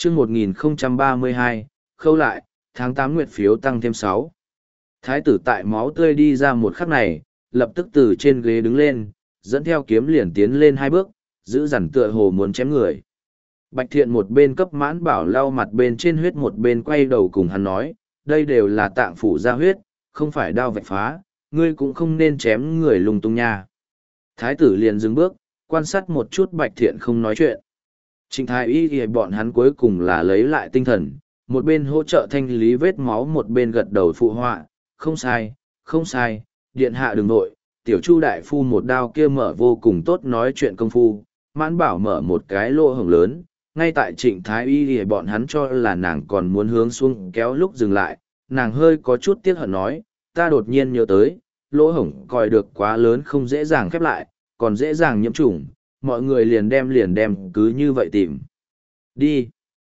chương 1032, khâu lại, tháng 8 nguyệt phiếu tăng thêm 6. Thái tử tại máu tươi đi ra một khắc này, lập tức từ trên ghế đứng lên, dẫn theo kiếm liền tiến lên 2 bước, giữ dằn tựa hồ muốn chém người. Bạch Thiện một bên cấp Mãn Bảo lau mặt bên trên huyết, một bên quay đầu cùng hắn nói, đây đều là tạng phủ ra huyết, không phải đao vạch phá, ngươi cũng không nên chém người lung tung nha. Thái tử liền dừng bước, quan sát một chút Bạch Thiện không nói chuyện. Trịnh Thái Y thì bọn hắn cuối cùng là lấy lại tinh thần, một bên hỗ trợ thanh lý vết máu, một bên gật đầu phụ họa, không sai, không sai, điện hạ đừng nội, tiểu Chu đại phu một đao kia mở vô cùng tốt nói chuyện công phu, Mãn Bảo mở một cái lỗ hổng lớn, ngay tại Trịnh Thái Y thì bọn hắn cho là nàng còn muốn hướng xuống kéo lúc dừng lại, nàng hơi có chút tiếc hận nói, ta đột nhiên nhớ tới, lỗ hổng coi được quá lớn không dễ dàng khép lại, còn dễ dàng nhiễm trùng, mọi người liền đem cứ như vậy tìm. Đi.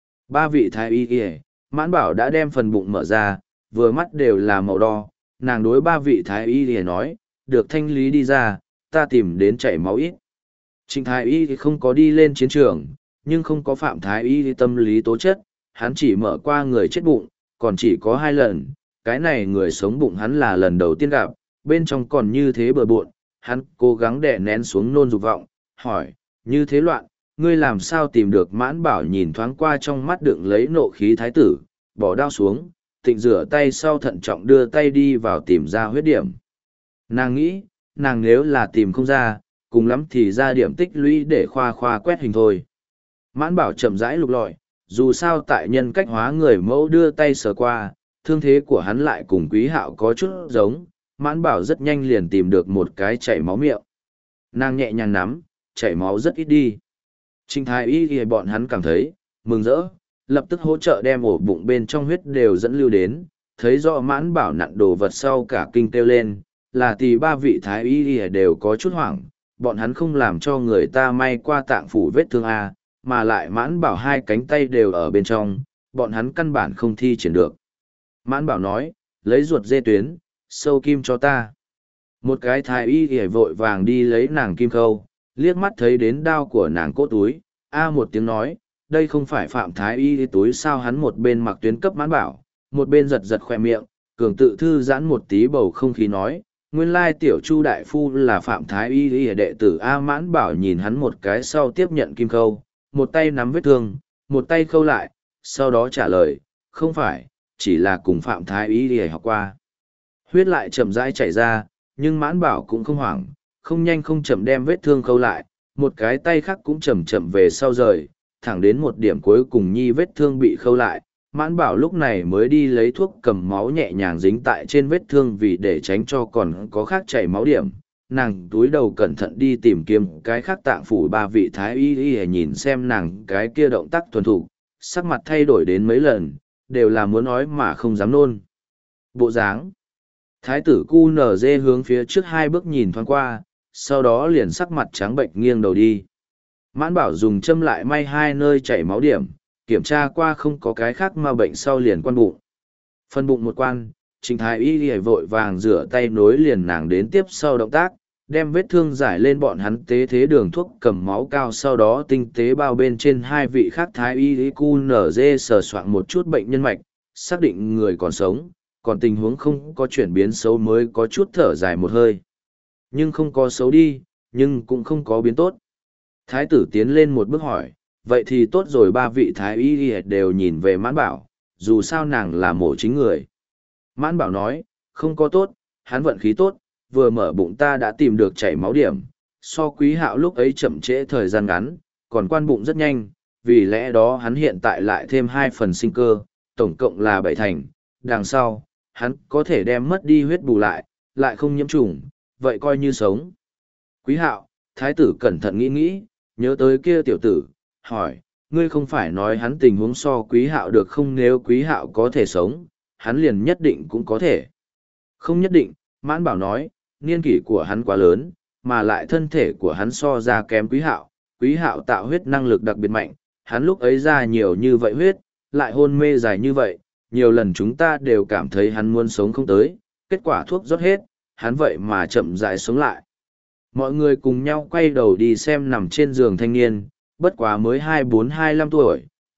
3 vị Thái Y kìa, Mãn Bảo đã đem phần bụng mở ra, vừa mắt đều là màu đo, nàng đối 3 vị Thái Y kìa nói, được thanh lý đi ra, ta tìm đến chảy máu ít. Trịnh Thái Y thì không có đi lên chiến trường, nhưng không có Phạm Thái Y thì tâm lý tố chất, hắn chỉ mở qua người chết bụng, còn chỉ có 2 lần, cái này người sống bụng hắn là lần đầu tiên gặp, bên trong còn như thế bừa bộn, hắn cố gắng đè nén xuống nôn dục vọng, hỏi, như thế loạn, ngươi làm sao tìm được? Mãn Bảo nhìn thoáng qua trong mắt đựng lấy nộ khí thái tử, bỏ đao xuống, tịnh rửa tay sau thận trọng đưa tay đi vào tìm ra huyết điểm. Nàng nghĩ, nàng nếu là tìm không ra, cùng lắm thì ra điểm tích lũy để khoa khoa quét hình thôi. Mãn Bảo chậm rãi lục lọi, dù sao tại nhân cách hóa người mẫu đưa tay sờ qua, thương thế của hắn lại cùng Quý Hạo có chút giống, Mãn Bảo rất nhanh liền tìm được một cái chảy máu miệng. Nàng nhẹ nhàng nắm, chảy máu rất ít đi. Trịnh Thái Y thì bọn hắn cảm thấy mừng rỡ, lập tức hỗ trợ đem ổ bụng bên trong huyết đều dẫn lưu đến, thấy rõ Mãn Bảo nặn đồ vật sau cả kinh kêu lên, là thì 3 vị Thái Y thì đều có chút hoảng, bọn hắn không làm cho người ta may qua tạng phủ vết thương A, mà lại Mãn Bảo 2 cánh tay đều ở bên trong, bọn hắn căn bản không thi triển được. Mãn Bảo nói, lấy ruột dê tuyến, sâu kim cho ta. Một cái Thái Y thì vội vàng đi lấy nàng kim khâu, liếc mắt thấy đến đao của nàng cốt túi, một tiếng nói, đây không phải Phạm Thái Y túi sao? Hắn một bên mặc tuyến cấp Mãn Bảo, một bên giật giật khoe miệng, cường tự thư giãn một tí bầu không khí nói, nguyên lai tiểu Chu đại phu là Phạm Thái Y đệ tử. Mãn Bảo nhìn hắn một cái sau tiếp nhận kim khâu, một tay nắm vết thương, một tay khâu lại, sau đó trả lời, không phải, chỉ là cùng Phạm Thái Y học qua. Huyết lại chậm rãi chảy ra, nhưng Mãn Bảo cũng không hoảng, không nhanh không chậm đem vết thương khâu lại, một cái tay khác cũng chậm chậm về sau rời, thẳng đến một điểm cuối cùng nhi vết thương bị khâu lại. Mãn Bảo lúc này mới đi lấy thuốc cầm máu nhẹ nhàng dính tại trên vết thương, vì để tránh cho còn có khác chảy máu điểm. Nàng túi đầu cẩn thận đi tìm kiếm cái khác tạng phủ. 3 vị Thái Y nhìn xem nàng cái kia động tác thuần thục, sắc mặt thay đổi đến mấy lần, đều là muốn nói mà không dám nôn. Bộ dáng. Thái tử cu nở dê hướng phía trước 2 bước nhìn thoáng qua, sau đó liền sắc mặt trắng bệnh nghiêng đầu đi. Mãn Bảo dùng châm lại may 2 nơi chảy máu điểm, kiểm tra qua không có cái khác mà bệnh sau liền quan bụng. Phân bụng một quan, Trịnh Thái Y vội vàng rửa tay nối liền nàng đến tiếp sau động tác, đem vết thương giải lên. Bọn hắn tế thế đường thuốc cầm máu cao, sau đó tinh tế bao bên trên 2 vị khác Thái Y cu nở dê sờ soạn một chút bệnh nhân mạch, xác định người còn sống, còn tình huống không có chuyển biến xấu mới có chút thở dài một hơi. Nhưng không có xấu đi, nhưng cũng không có biến tốt. Thái tử tiến lên một bước hỏi, vậy thì tốt rồi. 3 vị Thái Y đều nhìn về Mãn Bảo, dù sao nàng là mổ chính người. Mãn Bảo nói, không có tốt, hắn vận khí tốt, vừa mở bụng ta đã tìm được chảy máu điểm, so Quý Hạo lúc ấy chậm trễ thời gian ngắn, còn quan bụng rất nhanh, vì lẽ đó hắn hiện tại lại thêm 2 phần sinh cơ, tổng cộng là 7 thành, đằng sau, hắn có thể đem mất đi huyết bù lại không nhiễm trùng, vậy coi như sống. Quý Hạo, Thái tử cẩn thận nghĩ nghĩ, nhớ tới kia tiểu tử, hỏi, ngươi không phải nói hắn tình huống so Quý Hạo được không? Nếu Quý Hạo có thể sống, hắn liền nhất định cũng có thể. Không nhất định, Mãn Bảo nói, niên kỷ của hắn quá lớn, mà lại thân thể của hắn so ra kém Quý Hạo. Quý Hạo tạo huyết năng lực đặc biệt mạnh, hắn lúc ấy ra nhiều như vậy huyết, lại hôn mê dài như vậy, nhiều lần chúng ta đều cảm thấy hắn muốn sống không tới, kết quả thuốc rót hết, hắn vậy mà chậm rãi sống lại. Mọi người cùng nhau quay đầu đi xem nằm trên giường thanh niên, bất quá mới 24-25 tuổi,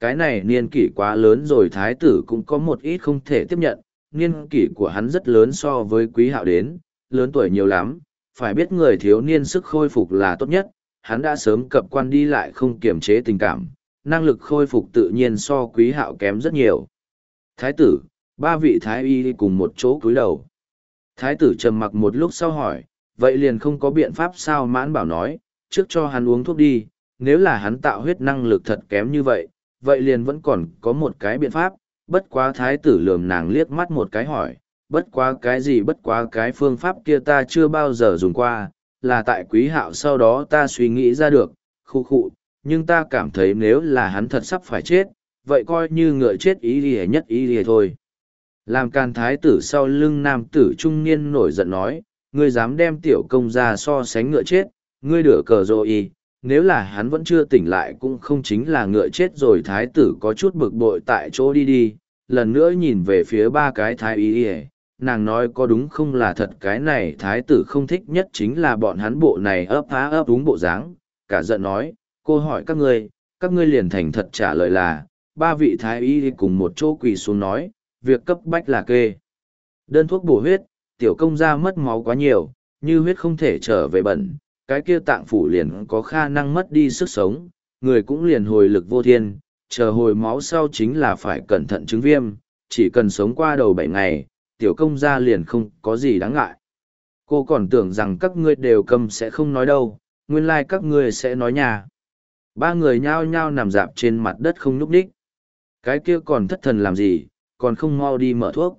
cái này niên kỷ quá lớn rồi thái tử cũng có một ít không thể tiếp nhận, niên kỷ của hắn rất lớn so với Quý Hạo đến, lớn tuổi nhiều lắm, phải biết người thiếu niên sức khôi phục là tốt nhất, hắn đã sớm cập quan đi lại không kiềm chế tình cảm, năng lực khôi phục tự nhiên so Quý Hạo kém rất nhiều. Thái tử, ba vị thái y cùng một chỗ cúi đầu. Thái tử trầm mặc một lúc sau hỏi, vậy liền không có biện pháp sao? Mãn Bảo nói, trước cho hắn uống thuốc đi, nếu là hắn tạo huyết năng lực thật kém như vậy, vậy liền vẫn còn có một cái biện pháp. Bất quá thái tử lườm nàng liếc mắt một cái hỏi, bất quá cái gì? Bất quá cái phương pháp kia ta chưa bao giờ dùng qua, là tại Quý Hạo sau đó ta suy nghĩ ra được, khu khụ, nhưng ta cảm thấy nếu là hắn thật sắp phải chết, vậy coi như ngựa chết ý lìa nhất ý lìa thôi. Làm Càn thái tử sau lưng nam tử trung niên nổi giận nói, ngươi dám đem tiểu công ra so sánh ngựa chết, ngươi đửa cờ rồi, nếu là hắn vẫn chưa tỉnh lại cũng không chính là ngựa chết rồi. Thái tử có chút bực bội tại chỗ đi, lần nữa nhìn về phía ba cái thái y, nàng nói có đúng không là thật, cái này thái tử không thích nhất chính là bọn hắn bộ này ấp há ấp đúng bộ dáng, cả giận nói, cô hỏi các ngươi liền thành thật trả lời là, ba vị thái y cùng một chỗ quỳ xuống nói, việc cấp bách là kê đơn thuốc bổ huyết, tiểu công gia mất máu quá nhiều, như huyết không thể trở về bẩn, cái kia tạng phủ liền có khả năng mất đi sức sống, người cũng liền hồi lực vô thiên, chờ hồi máu sau chính là phải cẩn thận chứng viêm, chỉ cần sống qua đầu 7 ngày, tiểu công gia liền không có gì đáng ngại. Cô còn tưởng rằng các ngươi đều cầm sẽ không nói đâu, nguyên lai các ngươi sẽ nói nhà. Ba người nhao nhao nằm dạp trên mặt đất không nhúc nhích. Cái kia còn thất thần làm gì, còn không mau đi mở thuốc.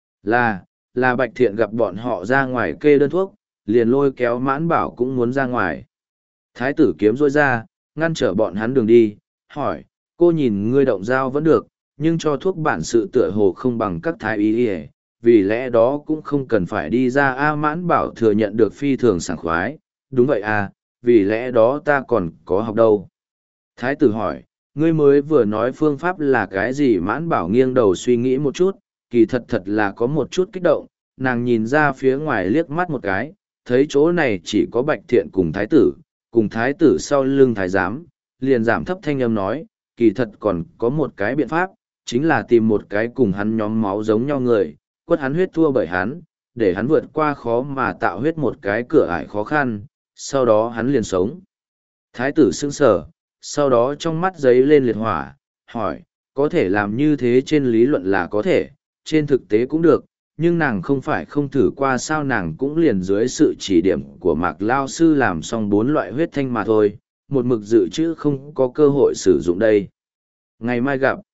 Là Bạch Thiện gặp bọn họ ra ngoài kê đơn thuốc, liền lôi kéo Mãn Bảo cũng muốn ra ngoài. Thái tử kiếm rôi ra, ngăn trở bọn hắn đường đi, hỏi, cô nhìn ngươi động dao vẫn được, nhưng cho thuốc bản sự tựa hồ không bằng các thái y y, vì lẽ đó cũng không cần phải đi ra. Mãn Bảo thừa nhận được phi thường sảng khoái, đúng vậy vì lẽ đó ta còn có học đâu. Thái tử hỏi, ngươi mới vừa nói phương pháp là cái gì? Mãn Bảo nghiêng đầu suy nghĩ một chút, kỳ thật là có một chút kích động, nàng nhìn ra phía ngoài liếc mắt một cái, thấy chỗ này chỉ có Bạch Thiện cùng thái tử sau lưng thái giám, liền giảm thấp thanh âm nói, kỳ thật còn có một cái biện pháp, chính là tìm một cái cùng hắn nhóm máu giống nhau người, quất hắn huyết thua bởi hắn, để hắn vượt qua khó mà tạo huyết một cái cửa ải khó khăn, sau đó hắn liền sống. Thái tử sững sờ, sau đó trong mắt giấy lên liệt hỏa, hỏi, có thể làm như thế? Trên lý luận là có thể, trên thực tế cũng được, nhưng nàng không phải không thử qua sao? Nàng cũng liền dưới sự chỉ điểm của Mạc Lao sư làm xong 4 loại huyết thanh mà thôi, một mực dự trữ không có cơ hội sử dụng đây. Ngày mai gặp.